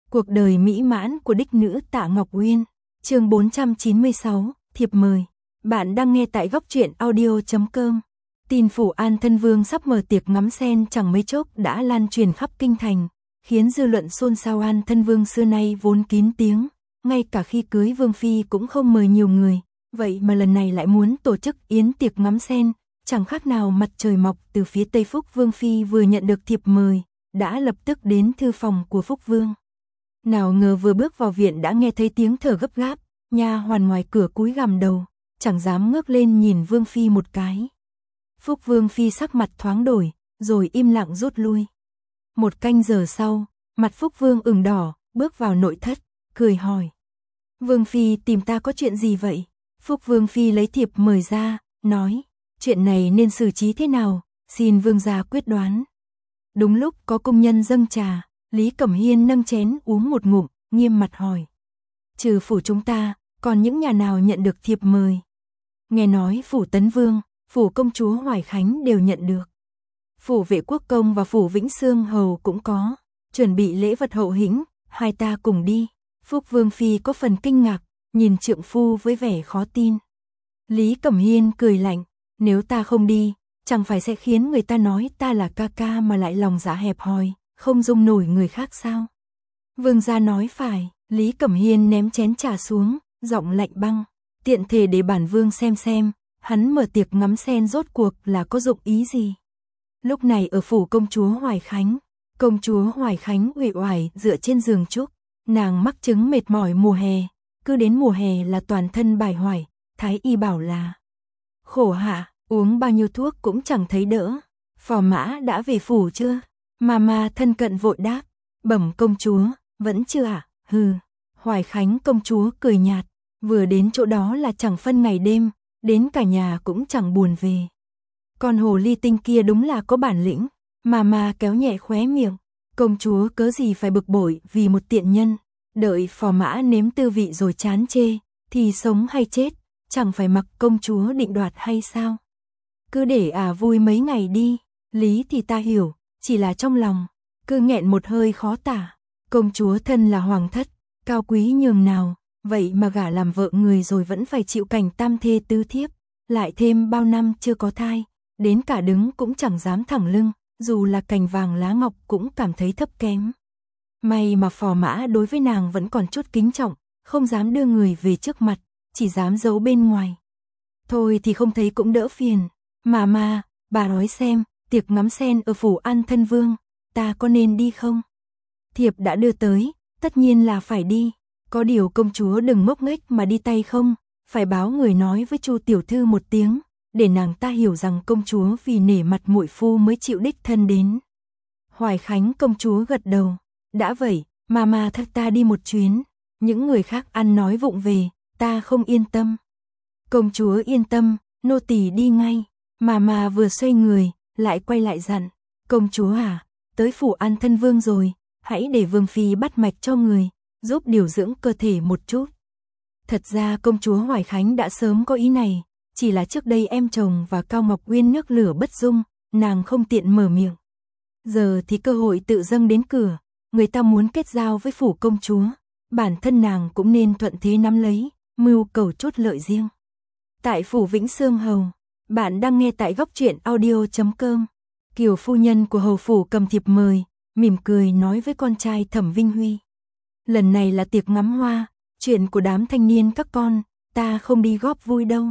Cuộc đời mỹ mãn của đích nữ Tạ Ngọc Uyên. Chương 496, thiệp mời. Bạn đang nghe tại góc truyện audio.com. Tin phủ An Thân Vương sắp mở tiệc ngắm sen chẳng mấy chốc đã lan truyền khắp kinh thành, khiến dư luận xôn xao. An Thân Vương xưa nay vốn kín tiếng, ngay cả khi cưới vương phi cũng không mời nhiều người, vậy mà lần này lại muốn tổ chức yến tiệc ngắm sen, chẳng khác nào mặt trời mọc từ phía Tây. Phúc Vương phi vừa nhận được thiệp mời, đã lập tức đến thư phòng của Phúc Vương. Nào ngờ vừa bước vào viện đã nghe thấy tiếng thở gấp gáp, nha hoàn ngoài cửa cúi gằm đầu, chẳng dám ngước lên nhìn Vương phi một cái. Phúc Vương phi sắc mặt thoáng đổi, rồi im lặng rút lui. Một canh giờ sau, mặt Phúc Vương ửng đỏ, bước vào nội thất, cười hỏi: "Vương phi tìm ta có chuyện gì vậy?" Phúc Vương phi lấy thiệp mời ra, nói: "Chuyện này nên xử trí thế nào, xin vương gia quyết đoán." Đúng lúc có công nhân dâng trà, Lý Cẩm Hiên nâng chén uống một ngụm, nghiêm mặt hỏi: "Trừ phủ chúng ta, còn những nhà nào nhận được thiệp mời?" Nghe nói phủ Tấn Vương, phủ công chúa Hoài Khánh đều nhận được. Phủ Vệ Quốc công và phủ Vĩnh Xương hầu cũng có, chuẩn bị lễ vật hậu hĩnh, hai ta cùng đi. Phúc Vương phi có phần kinh ngạc, nhìn trượng phu với vẻ khó tin. Lý Cẩm Hiên cười lạnh: "Nếu ta không đi, chẳng phải sẽ khiến người ta nói ta là ca ca mà lại lòng dạ hẹp hòi, không dung nổi người khác sao?" Vương gia nói phải. Lý Cẩm Hiên ném chén trà xuống, giọng lạnh băng: "Tiện thể để bản vương xem, hắn mở tiệc ngắm sen rốt cuộc là có dụng ý gì." Lúc này ở phủ công chúa Hoài Khánh, công chúa Hoài Khánh uể oải dựa trên giường trúc, nàng mắc chứng mệt mỏi mùa hè, cứ đến mùa hè là toàn thân bải hoải, thái y bảo là khổ hạ, uống bao nhiêu thuốc cũng chẳng thấy đỡ. "Phò mã đã về phủ chưa?" Mama thân cận vội đáp: "Bẩm công chúa, vẫn chưa ạ." "Hừ." Hoài Khánh công chúa cười nhạt: "Vừa đến chỗ đó là chẳng phân ngày đêm, đến cả nhà cũng chẳng buồn về. Con hồ ly tinh kia đúng là có bản lĩnh." Mama kéo nhẹ khóe miệng: "Công chúa cớ gì phải bực bội vì một tiện nhân, đợi phò mã nếm tư vị rồi chán chê, thì sống hay chết, chẳng phải mặc công chúa định đoạt hay sao? Cứ để vui mấy ngày đi." Lý thì ta hiểu, chỉ là trong lòng cứ nghẹn một hơi khó tả. Công chúa thân là hoàng thất, cao quý nhường nào, vậy mà gả làm vợ người rồi vẫn phải chịu cảnh tam thê tứ thiếp, lại thêm bao năm chưa có thai, đến cả đứng cũng chẳng dám thẳng lưng, dù là cành vàng lá ngọc cũng cảm thấy thấp kém. May mà phò mã đối với nàng vẫn còn chút kính trọng, không dám đưa người về trước mặt, chỉ dám giấu bên ngoài. Thôi thì không thấy cũng đỡ phiền. Mà, bà nói xem, tiệc ngắm sen ở phủ An Thân Vương, ta có nên đi không?" "Thiệp đã đưa tới, tất nhiên là phải đi. Có điều công chúa đừng ngốc nghếch mà đi tay không, phải báo người nói với Chu tiểu thư một tiếng, để nàng ta hiểu rằng công chúa vì nể mặt muội phu mới chịu đích thân đến." Hoài Khánh công chúa gật đầu: "Đã vậy, mà thật ta đi một chuyến, những người khác ăn nói vụng về, ta không yên tâm." "Công chúa yên tâm, nô tỳ đi ngay." Mà vừa xoay người, lại quay lại dặn: "Công chúa à, tới phủ An Thân Vương rồi, hãy để vương phi bắt mạch cho người, giúp điều dưỡng cơ thể một chút." Thật ra công chúa Hoài Khánh đã sớm có ý này, chỉ là trước đây em chồng và Cao Ngọc Uyên nước lửa bất dung, nàng không tiện mở miệng. Giờ thì cơ hội tự dâng đến cửa, người ta muốn kết giao với phủ công chúa, bản thân nàng cũng nên thuận thế nắm lấy, mưu cầu chút lợi riêng. Tại phủ Vĩnh Xương hầu, bạn đang nghe tại góc truyện audio.com. Kiều phu nhân của hầu phủ cầm thiệp mời, mỉm cười nói với con trai Thẩm Vinh Huy: "Lần này là tiệc ngắm hoa, chuyện của đám thanh niên các con, ta không đi góp vui đâu.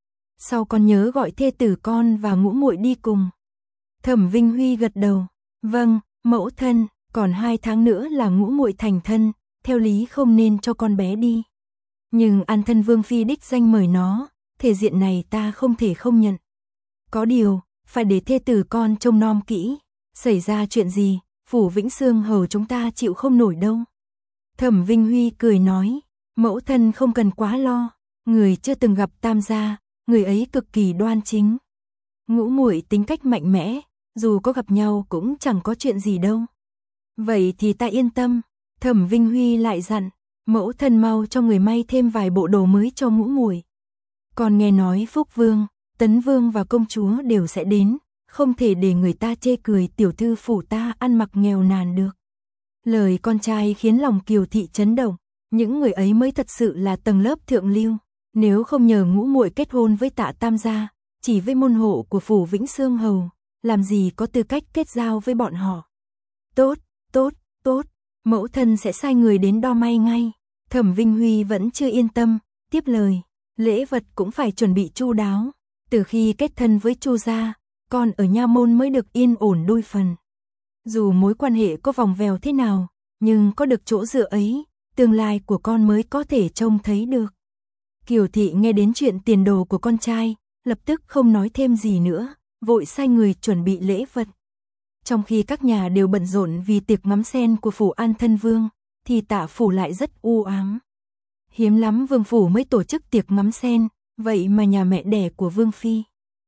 Sau con nhớ gọi thê tử con và ngũ muội đi cùng." Thẩm Vinh Huy gật đầu: "Vâng, mẫu thân, còn 2 tháng nữa là ngũ muội thành thân, theo lý không nên cho con bé đi. Nhưng An Thân Vương phi đích danh mời nó, thể diện này ta không thể không nhận. Có điều, phải để thê tử con trông nom kỹ, xảy ra chuyện gì, phủ Vĩnh Xương hầu chúng ta chịu không nổi đâu." Thẩm Vinh Huy cười nói: "Mẫu thân không cần quá lo, người chưa từng gặp Tam gia, người ấy cực kỳ đoan chính. Ngũ muội tính cách mạnh mẽ, dù có gặp nhau cũng chẳng có chuyện gì đâu." "Vậy thì ta yên tâm." Thẩm Vinh Huy lại dặn: "Mẫu thân mau cho người may thêm vài bộ đồ mới cho ngũ muội. Còn nghe nói Phúc Vương, Tấn Vương và công chúa đều sẽ đến, không thể để người ta chê cười tiểu thư phủ ta ăn mặc nghèo nàn được." Lời con trai khiến lòng Kiều Thị chấn động, những người ấy mới thật sự là tầng lớp thượng lưu, nếu không nhờ ngũ muội kết hôn với Tạ Tam gia, chỉ với môn hộ của phủ Vĩnh Xương Hầu, làm gì có tư cách kết giao với bọn họ. Tốt, tốt, tốt, mẫu thân sẽ sai người đến đo may ngay. Thẩm Vinh Huy vẫn chưa yên tâm, tiếp lời, lễ vật cũng phải chuẩn bị chu đáo, từ khi kết thân với Chu gia, con ở nha môn mới được yên ổn đôi phần. Dù mối quan hệ có vòng vèo thế nào, nhưng có được chỗ dựa ấy, tương lai của con mới có thể trông thấy được. Kiều Thị nghe đến chuyện tiền đồ của con trai, lập tức không nói thêm gì nữa, vội sai người chuẩn bị lễ vật. Trong khi các nhà đều bận rộn vì tiệc ngắm sen của phủ An Thân Vương, thì Tạ phủ lại rất u ám. Hiếm lắm Vương phủ mới tổ chức tiệc ngắm sen, vậy mà nhà mẹ đẻ của Vương phi,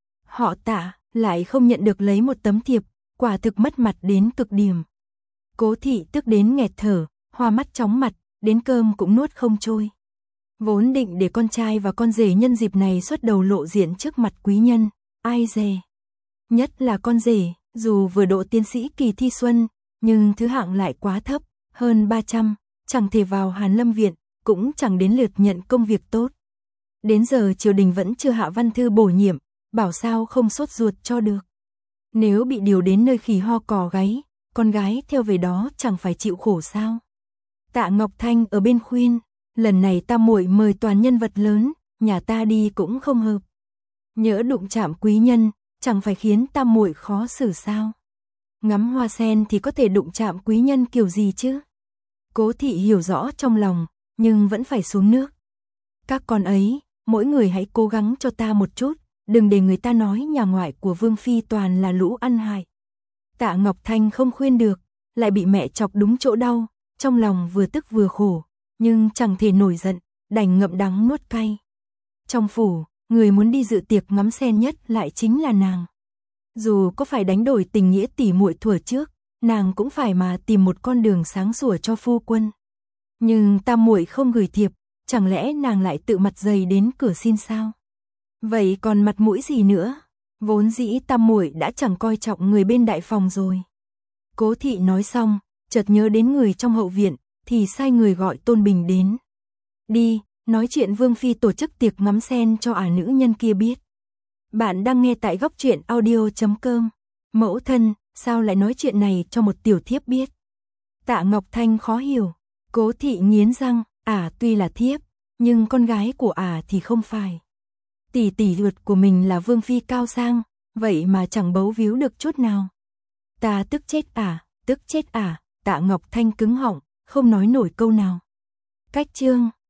họ Tạ, lại không nhận được lấy một tấm thiệp, quả thực mất mặt đến cực điểm. Cố Thị tức đến nghẹt thở, hoa mắt chóng mặt, đến cơm cũng nuốt không trôi. Vốn định để con trai và con rể nhân dịp này xuất đầu lộ diện trước mặt quý nhân, ai dè. Nhất là con rể, dù vừa độ tiến sĩ kỳ thi xuân, nhưng thứ hạng lại quá thấp, hơn 300, chẳng thể vào Hàn Lâm Viện, cũng chẳng đến lượt nhận công việc tốt. Đến giờ triều đình vẫn chưa hạ văn thư bổ nhiệm, bảo sao không sốt ruột cho được. Nếu bị điều đến nơi khỉ ho cò gáy, con gái theo về đó chẳng phải chịu khổ sao. Tạ Ngọc Thanh ở bên khuyên, lần này Tam muội mời toàn nhân vật lớn, nhà ta đi cũng không hợp. Nhỡ đụng chạm quý nhân, chẳng phải khiến Tam muội khó xử sao. Ngắm hoa sen thì có thể đụng chạm quý nhân kiểu gì chứ. Cố Thị hiểu rõ trong lòng, nhưng vẫn phải xuống nước. Các con ấy, mỗi người hãy cố gắng cho ta một chút, đừng để người ta nói nhà ngoại của Vương phi toàn là lũ ăn hại. Tạ Ngọc Thanh không khuyên được, lại bị mẹ chọc đúng chỗ đau, trong lòng vừa tức vừa khổ, nhưng chẳng thể nổi giận, đành ngậm đắng nuốt cay. Trong phủ, người muốn đi dự tiệc ngắm sen nhất lại chính là nàng. Dù có phải đánh đổi tình nghĩa tỉ muội thuở trước, nàng cũng phải mà tìm một con đường sáng sủa cho phu quân. Nhưng Tam muội không gửi thiệp, chẳng lẽ nàng lại tự mặt dày đến cửa xin sao? Vậy còn mặt mũi gì nữa? Vốn dĩ Tam muội đã chẳng coi trọng người bên đại phòng rồi. Cố Thị nói xong, chợt nhớ đến người trong hậu viện, thì sai người gọi Tôn Bình đến. Đi, nói chuyện Vương phi tổ chức tiệc ngắm sen cho nữ nhân kia biết. Bạn đang nghe tại góc truyện audio.com. Mẫu thân, sao lại nói chuyện này cho một tiểu thiếp biết? Tạ Ngọc Thanh khó hiểu. Cố Thị nghiến răng, tuy là thiếp, nhưng con gái của thì không phải. Tỷ tỷ ruột của mình là Vương phi cao sang, vậy mà chẳng bấu víu được chút nào. Ta tức chết tức chết Tạ Ngọc Thanh cứng họng, không nói nổi câu nào. Cách chương